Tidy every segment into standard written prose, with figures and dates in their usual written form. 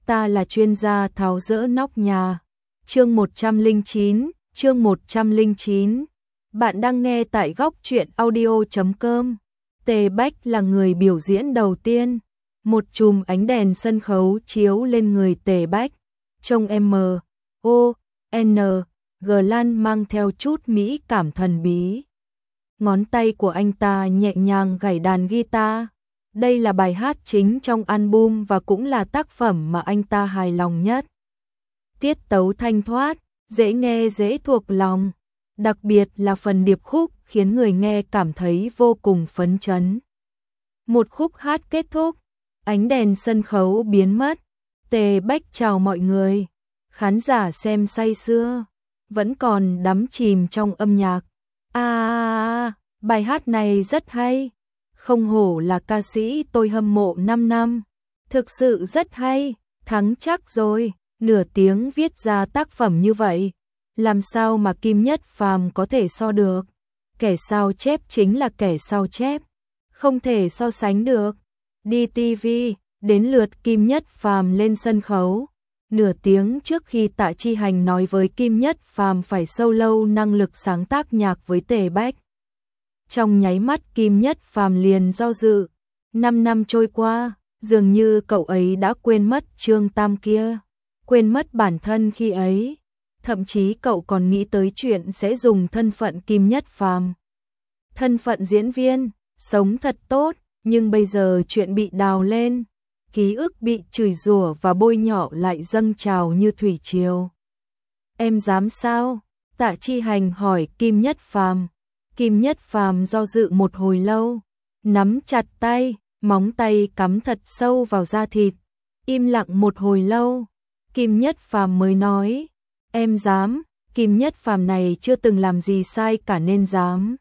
ta là chuyên gia tháo dỡ nóc nhà. Chương 109. Bạn đang nghe tại góc truyện audio.com. Tề Bách là người biểu diễn đầu tiên. Một chùm ánh đèn sân khấu chiếu lên người Tề Bách, trông M.O.N.G Lan mang theo chút mỹ cảm thần bí. Ngón tay của anh ta nhẹ nhàng gảy đàn guitar. Đây là bài hát chính trong album và cũng là tác phẩm mà anh ta hài lòng nhất. Tiết tấu thanh thoát, dễ nghe dễ thuộc lòng, đặc biệt là phần điệp khúc khiến người nghe cảm thấy vô cùng phấn chấn. Một khúc hát kết thúc, ánh đèn sân khấu biến mất, Tề Bách chào mọi người, khán giả xem say sưa, vẫn còn đắm chìm trong âm nhạc. Bài hát này rất hay, không hổ là ca sĩ tôi hâm mộ 5 năm, thực sự rất hay, thắng chắc rồi, nửa tiếng viết ra tác phẩm như vậy, làm sao mà Kim Nhất Phàm có thể so được, kẻ sao chép chính là kẻ sao chép, không thể so sánh được. Đi TV, đến lượt Kim Nhất Phàm lên sân khấu. Nửa tiếng trước khi Tạ Chi Hành nói với Kim Nhất Phàm phải solo năng lực sáng tác nhạc với Tề Bách. Trong nháy mắt Kim Nhất Phàm liền do dự. 5 năm trôi qua, dường như cậu ấy đã quên mất Trương Tam kia, quên mất bản thân khi ấy. Thậm chí cậu còn nghĩ tới chuyện sẽ dùng thân phận Kim Nhất Phàm, thân phận diễn viên, sống thật tốt, nhưng bây giờ chuyện bị đào lên. Ký ức bị chửi rủa và bôi nhọ lại dâng trào như thủy triều. Em dám sao? Tạ Chi Hành hỏi Kim Nhất Phàm. Kim Nhất Phàm do dự một hồi lâu, nắm chặt tay, móng tay cắm thật sâu vào da thịt, im lặng một hồi lâu. Kim Nhất Phàm mới nói, em dám. Kim Nhất Phàm này chưa từng làm gì sai cả nên dám.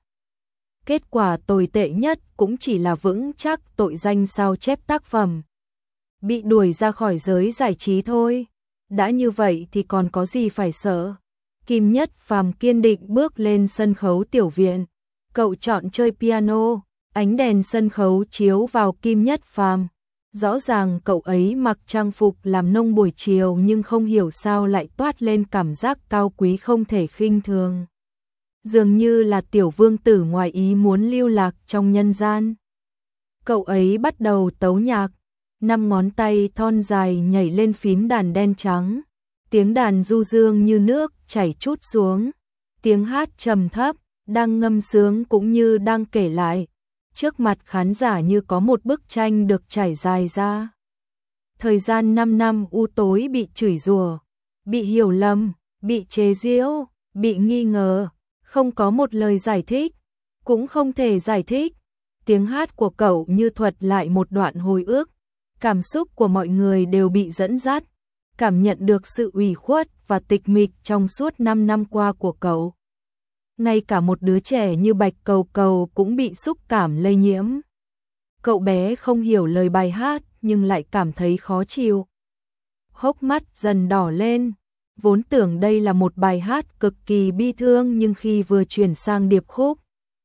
Kết quả tồi tệ nhất cũng chỉ là vững chắc tội danh sao chép tác phẩm, bị đuổi ra khỏi giới giải trí thôi. Đã như vậy thì còn có gì phải sợ. Kim Nhất Phàm kiên định bước lên sân khấu tiểu viện. Cậu chọn chơi piano, ánh đèn sân khấu chiếu vào Kim Nhất Phàm. Rõ ràng cậu ấy mặc trang phục làm nông buổi chiều nhưng không hiểu sao lại toát lên cảm giác cao quý không thể khinh thường. Dường như là tiểu vương tử ngoài ý muốn lưu lạc trong nhân gian. Cậu ấy bắt đầu tấu nhạc. 5 ngón tay thon dài nhảy lên phím đàn đen trắng, tiếng đàn du dương như nước chảy trút xuống, tiếng hát trầm thấp, đang ngâm sướng cũng như đang kể lại. Trước mặt khán giả như có một bức tranh được trải dài ra. Thời gian 5 năm u tối bị chửi rủa, bị hiểu lầm, bị chế giễu, bị nghi ngờ, không có một lời giải thích, cũng không thể giải thích. Tiếng hát của cậu như thuật lại một đoạn hồi ức. Cảm xúc của mọi người đều bị dẫn dắt, cảm nhận được sự ủy khuất và tịch mịch trong suốt 5 năm qua của cậu. Ngay cả một đứa trẻ như Bạch Cầu Cầu cũng bị xúc cảm lây nhiễm. Cậu bé không hiểu lời bài hát nhưng lại cảm thấy khó chịu. Hốc mắt dần đỏ lên, vốn tưởng đây là một bài hát cực kỳ bi thương nhưng khi vừa chuyển sang điệp khúc,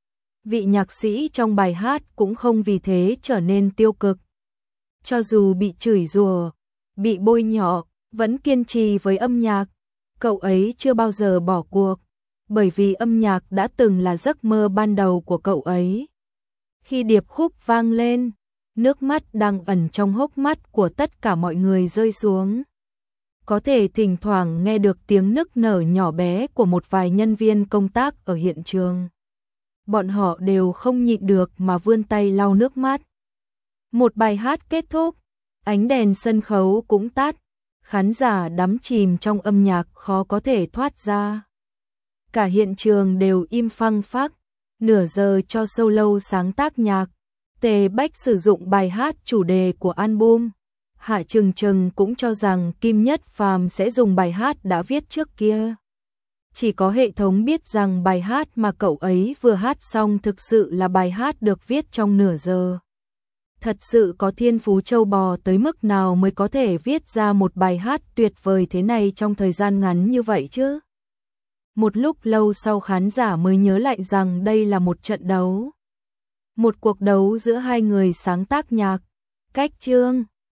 vị nhạc sĩ trong bài hát cũng không vì thế trở nên tiêu cực. Cho dù bị chửi rủa, bị bôi nhọ, vẫn kiên trì với âm nhạc. Cậu ấy chưa bao giờ bỏ cuộc, bởi vì âm nhạc đã từng là giấc mơ ban đầu của cậu ấy. Khi điệp khúc vang lên, nước mắt đang ẩn trong hốc mắt của tất cả mọi người rơi xuống. Có thể thỉnh thoảng nghe được tiếng nức nở nhỏ bé của một vài nhân viên công tác ở hiện trường. Bọn họ đều không nhịn được mà vươn tay lau nước mắt. Một bài hát kết thúc, ánh đèn sân khấu cũng tắt, khán giả đắm chìm trong âm nhạc khó có thể thoát ra. Cả hiện trường đều im phăng phắc, nửa giờ cho solo sáng tác nhạc. Tề Bách sử dụng bài hát chủ đề của album. Hạ Trừng Trừng cũng cho rằng Kim Nhất Phàm sẽ dùng bài hát đã viết trước kia. Chỉ có hệ thống biết rằng bài hát mà cậu ấy vừa hát xong thực sự là bài hát được viết trong nửa giờ. Thật sự có thiên phú châu bò tới mức nào mới có thể viết ra một bài hát tuyệt vời thế này trong thời gian ngắn như vậy chứ? Một lúc lâu sau khán giả mới nhớ lại rằng đây là một trận đấu. Một cuộc đấu giữa hai người sáng tác nhạc. Cách chương